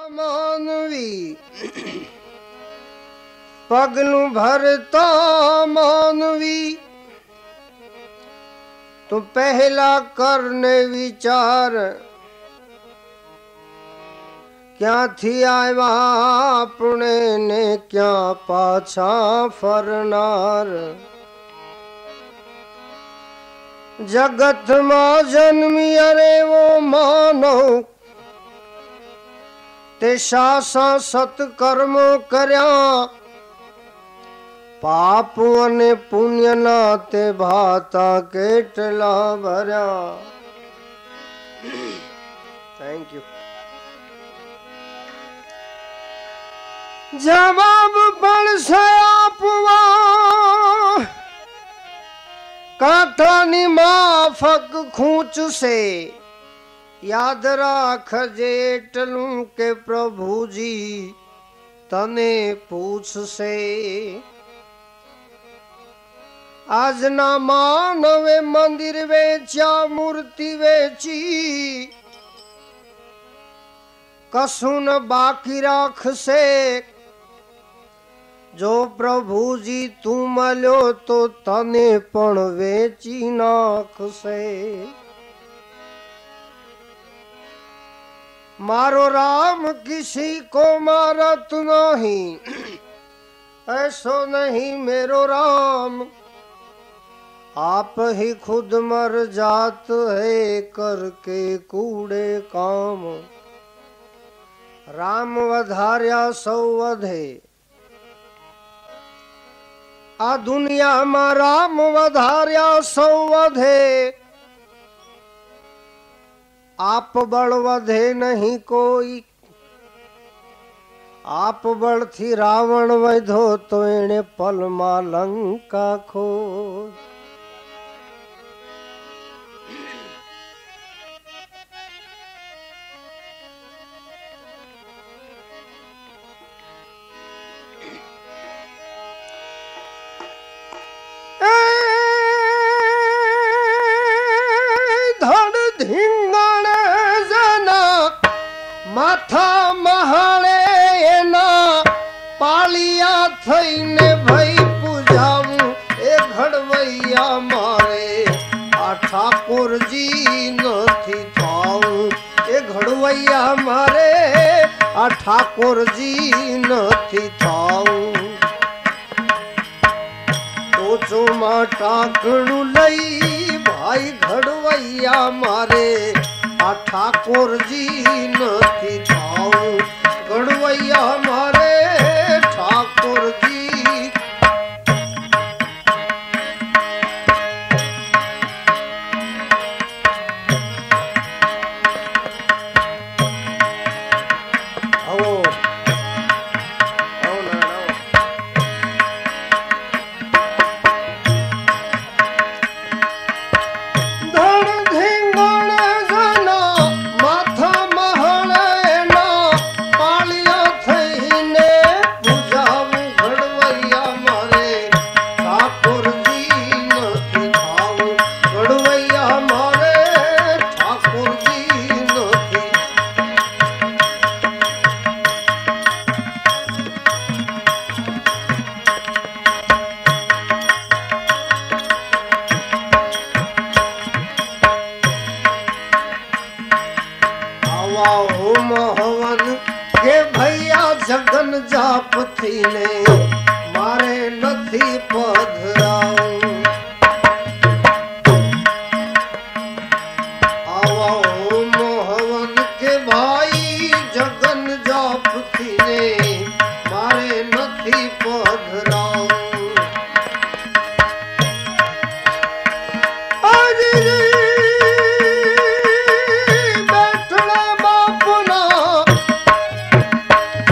मानवी पगलू भरता मानवी तो पहला करने विचार क्या थी आया अपने ने क्या पाछा फरनार जगत मां जन्मी अरे वो मानो ते शासा सत्कर्म करया पाप अने पुण्य नाते भाता केटला भरया। Thank you. जवाब पड़ से आपवा काठानी माफक खूंच से याद राख जेटलू के प्रभु जी तने पूछ से आज ना मानवे मंदिर वेचा मूर्ति वेची कसू न बाकी राख से जो प्रभु जी तू मल्यो तो तने पण वेची नाख से मारो राम किसी को मारत नहीं ऐसो नहीं मेरो राम आप ही खुद मर जात है करके कूड़े काम राम वधार्या सौ वधे आ दुनिया में राम वधार्या सौ वधे आप बड़ वधे नहीं कोई आप बड़ थी रावण वधो तो एने पल मा लंका खोज। माथा महाड़े एना पालिया थईने भई पूजाऊं ए घड़वैया मारे आ ठाकुर जी नथी थाऊं ए घड़वैया मारे आ ठाकुर जी नथी थाऊं तो चुमा टाकणू लई भाई घड़वैया मारे आ ठाकुर जी नथी थाऊं घड़वैया मारे ठाकुर जी। जगन जाप थी ने मारे नथी पधराऊं आओ मोहवन के भाई जगन जाप थी ने मारे नथी पधराऊं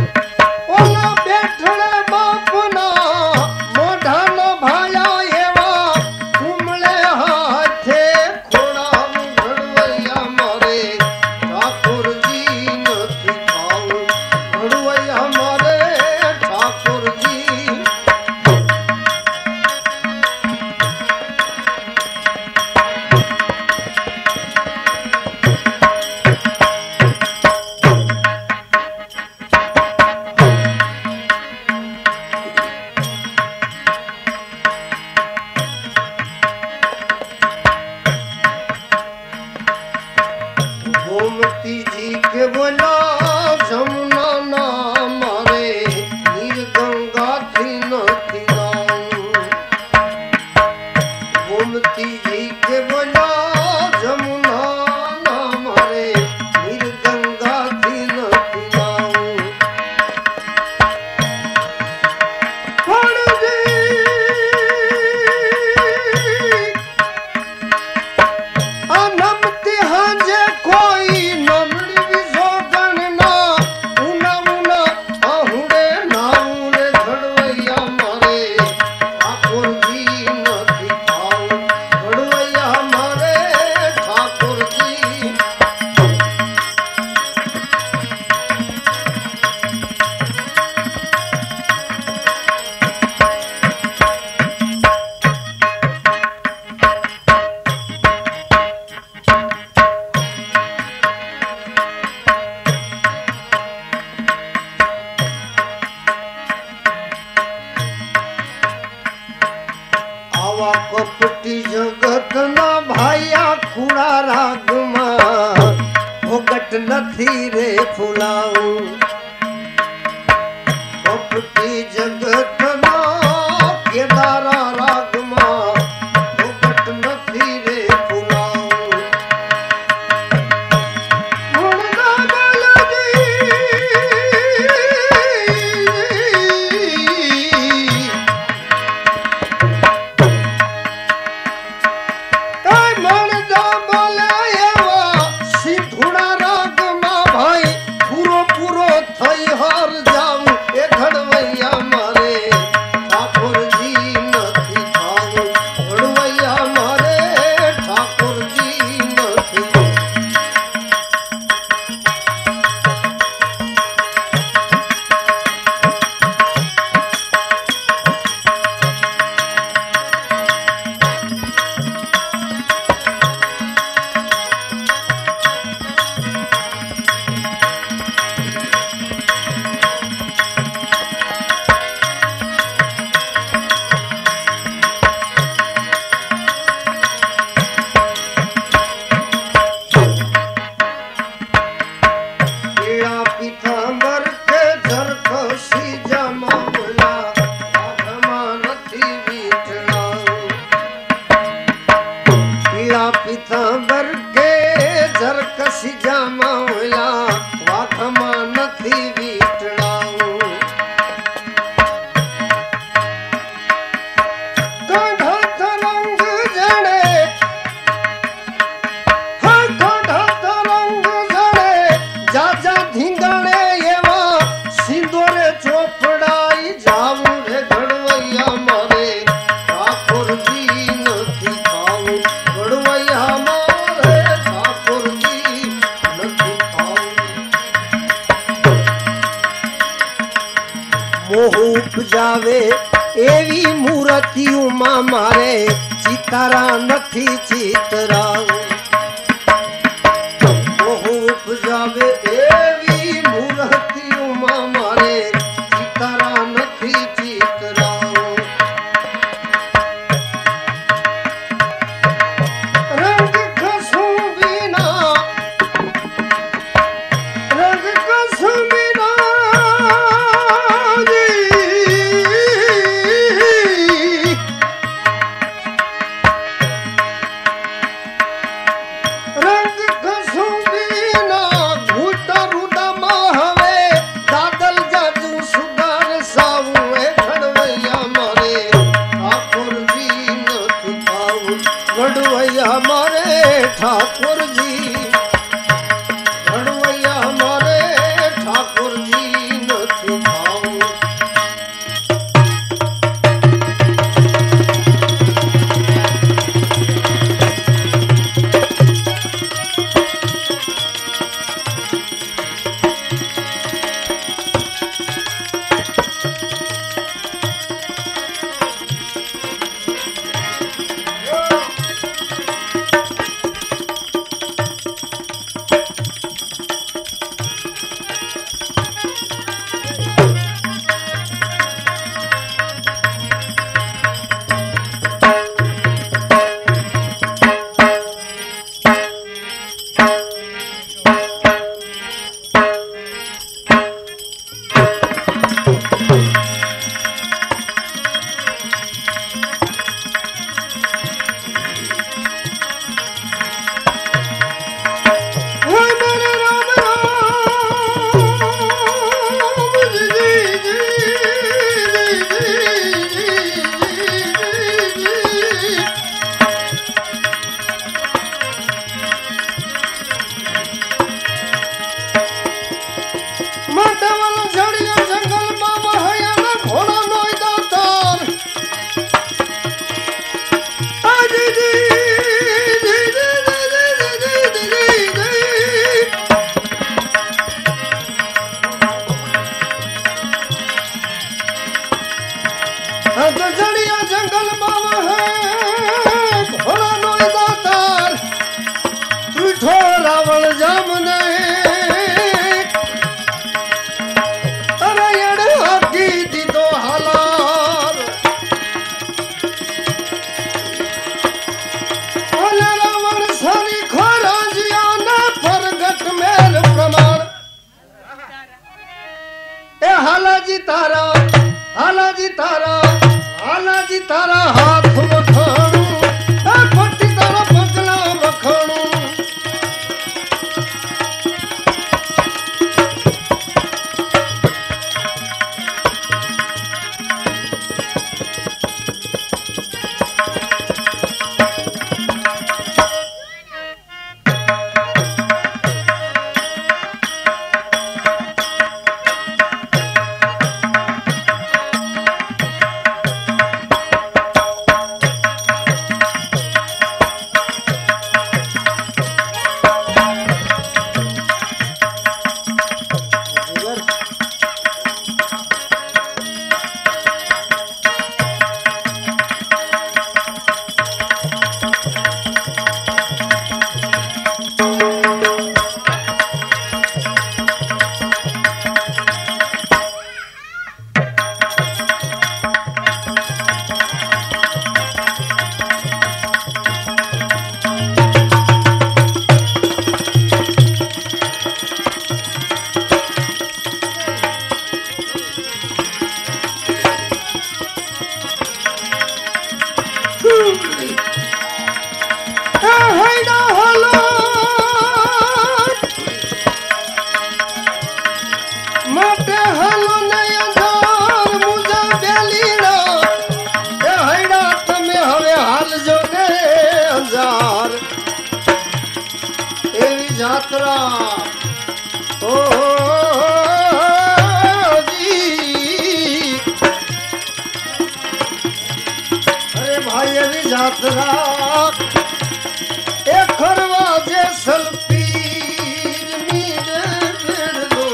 मोढ़ा न भाया एवा कपटी जगत ना भाया खुड़ा रागमा भोगट नथी रे फुलाऊ कपटी जगत ना केदारा रागमा भोगट नथी रे फुलाऊ मुर्दा बालाजी पीतांबर के झरकसी जामावला वाखमा नथी वीटणाऊ काढ़त रंग जड़े हाँ काढ़त रंग जड़े जाजा धींगणे एवा सिंदूरे चोपड़ाई जाऊ रे घड़वैया मारे ठाकुर जी नथी खाऊ घड़वैया मारे ठाकुर जी नथी खाऊ मोह उपजावे एवी मूर्तियों मां मारे चितारा नथी चितराऊ मोह उपजावे एवी मूर्तियों मां मारे चितारा नथी चितराऊ रंग कसू बिना रंग कसू बिना रंग कसू बिना घूटा रूदा माहवे दादल जाजू सुधार सावे घड़वैया मारे ठाकुर जी नथी खाऊ घड़वैया मारे ठाकुर जी घड़वैया मारे ठाकुर जी नथी खाऊ माधवल झड़िया जंगल मामा हया ना घोड़ा नोई दातार आजी जी जी जी जी तो झड़िया जंगल मामा है घोड़ा नोई दातार तू रावण जामने जात्रा ओ जी अरे भाई अभी जात्रा एक खरवा जैसल पीर मीरे बिड़लो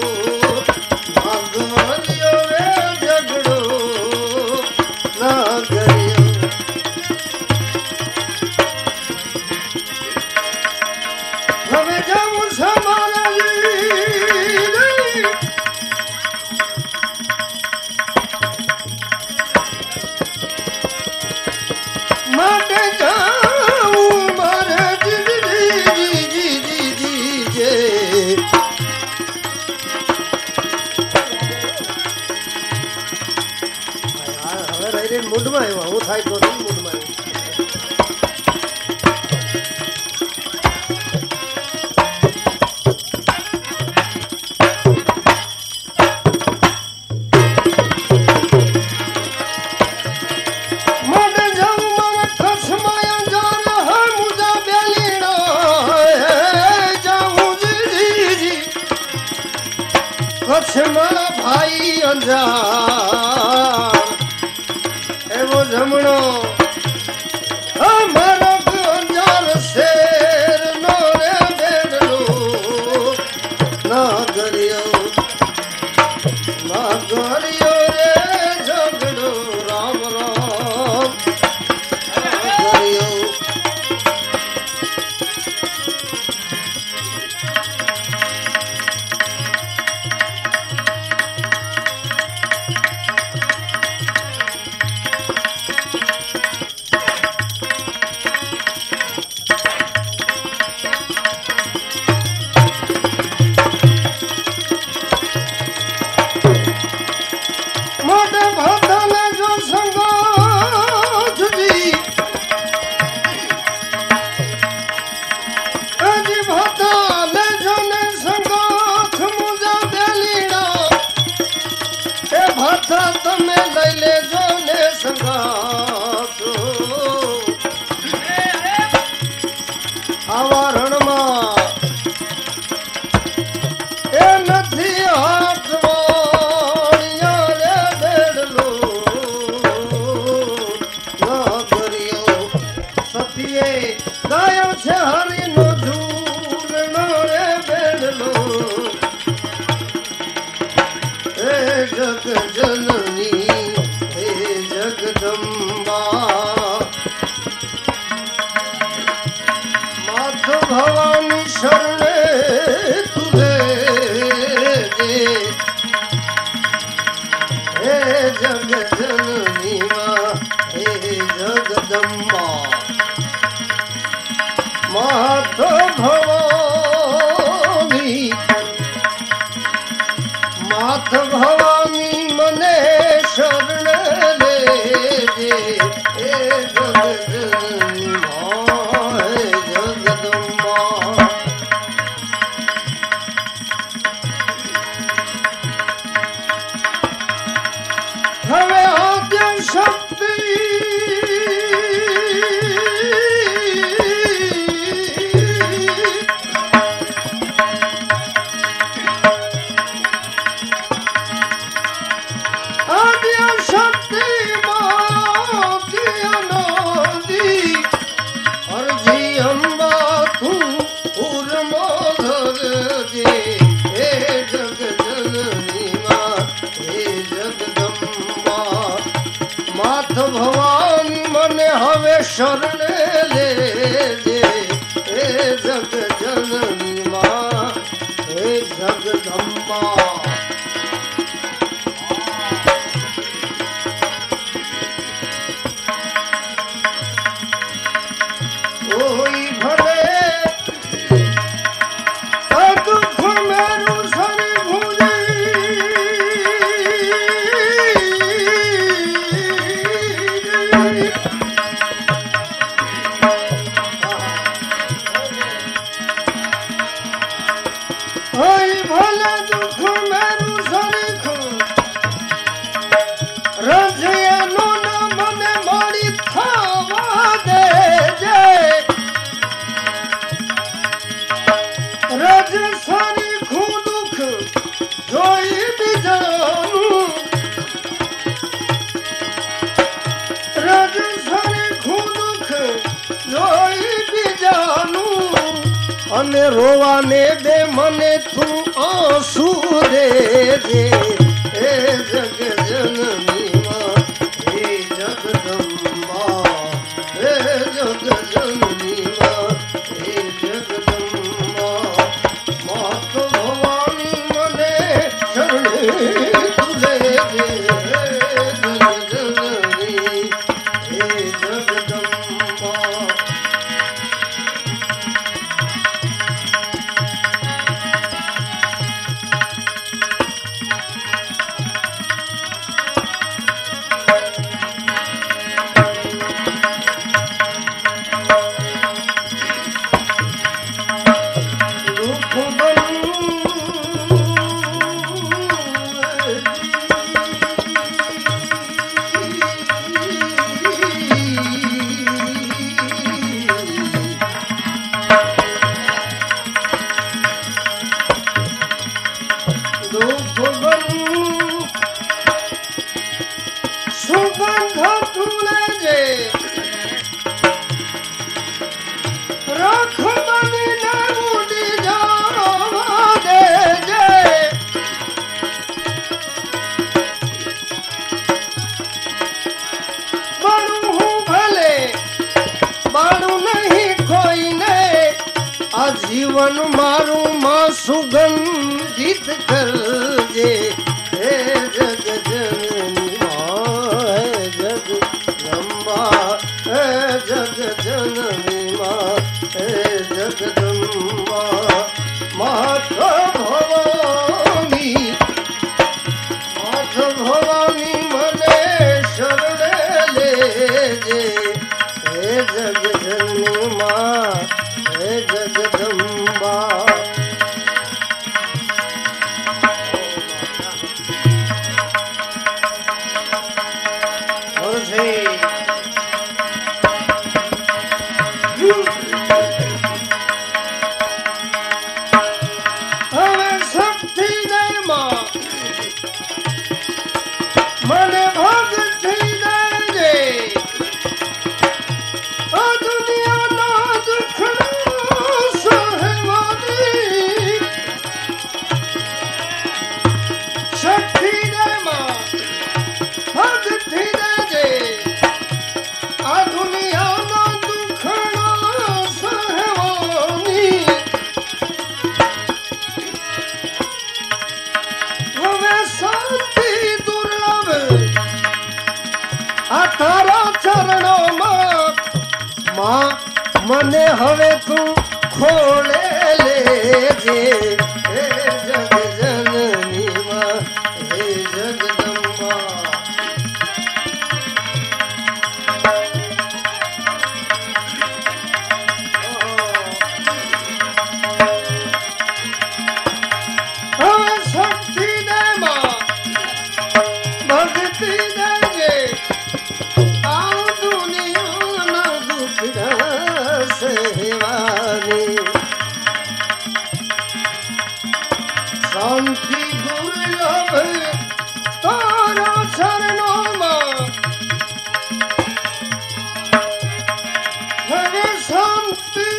भागवरियो रे झगड़ो ना करियो हमें जाऊं समारा माटे जाऊं मारे जी जे હવે રહી રહી મૂડમાં આવ્યો હું થાય તો નહીં મૂડમાં આવ્યો मारा भाई अंजार एवो जमणो हमारा अंजार शेर नो रे बेड़लो ना गरियो रे झगड़ो राम राम ना गरियो તમે લઈ લેજો ને સંગાતો આવા રણમાં એ નથી હાથ વાળિયા રે બેડલો ના કર્યો સતીએ ગાયો છે હરીનો ઝૂલનો રે બેડલો जग जननी हे जगदम्बा मात भवानी शरणे तुझे हे जग जननी हे जगदम्बा मात भवानी मात भवानी मने शरण लेजे हे जगदम्बा हे जगदम्बा हवे आद्य शक्ति भवान मने हवे शरण लेजे हे जग जननी मां हे जगदम्बा ओई भले दुख मेरू सरी भूले મને રોવાને દે મને તું આંસુ દે દે હે જગ જનની માં હે જગદંબા હે જગ જનની માં હે જગદંબા માત ભવાની મને શરણે તુલે દે હે જગ જનની હે જગદંબા जीवन मारू मां सुगंधित कर दे हे जग जननी मां हे जगदंबा हे जग जननी मां हे जगदंबा मात भवानी मने शरण ले जे हे जग जननी मां हे जगदंबा और से हमें शक्ति दे मां मने भक्ति दे दे ओ दुनिया ना दुख शक्ति दे मां भक्ति दे दे आ दुनिया ना दुखड़ा सहवानी हमें शांति दुर्लभ आ तारा चरणों मां मने हवे तू खोले ले जे हे जग जननी मां हे जगदंबा शक्ति दे मां भक्ति दे जे आ दुनिया ना दुखड़ा सहवानी शांति दुर्लभ तारा चरणों मां हवे शांति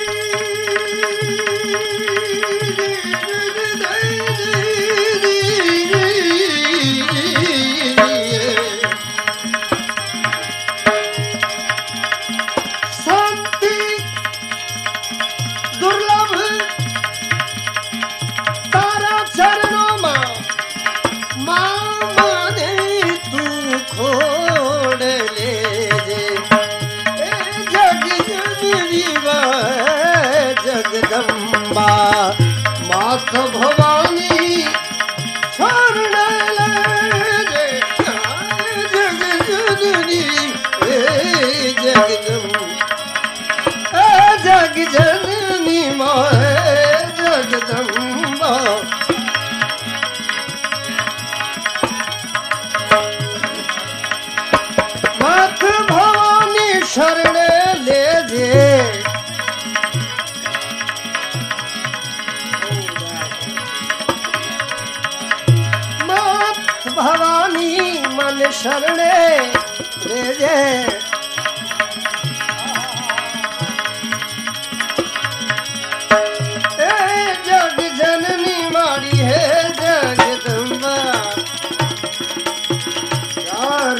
शांति दुर्लभ तारा चरणों मां मने तू खोड़ ले जे जग जननी जगदंबा मात भवानी शरण ले जे जग जननी जगदंबा जग जननी मां जगदंबा मात भवानी शरण ले जे मात भवानी मन शरण ले जे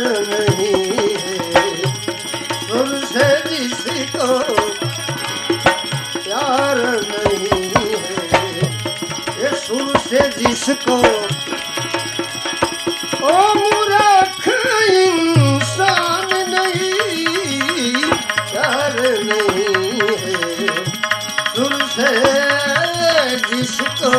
नहीं है सुर से जिसको प्यार नहीं है ये सुर से जिसको ओ मूर्ख इंसान नहीं प्यार नहीं है सुर से जिसको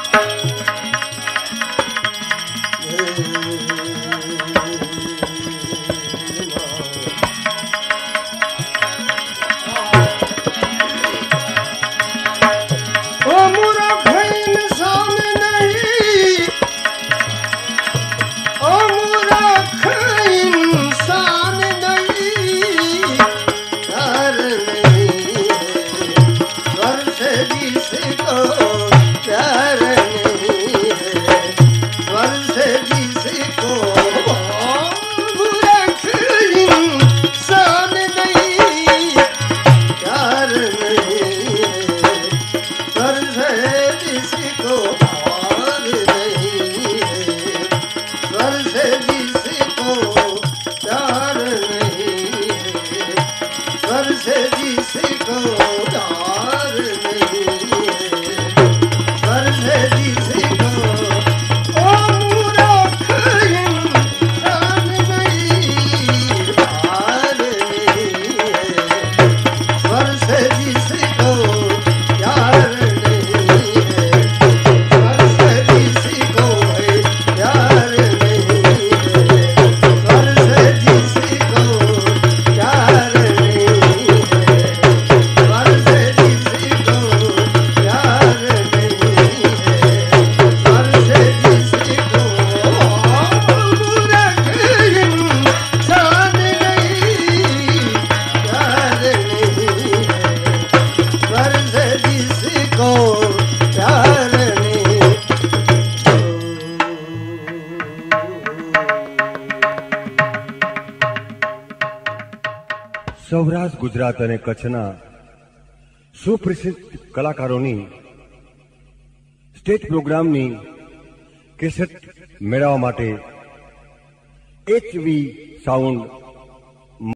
સૌરાષ્ટ્ર ગુજરાત અને કચ્છના સુપ્રસિદ્ધ કલાકારોની સ્ટેજ પ્રોગ્રામની કેસેટ મેળવવા માટે HV સાઉન્ડ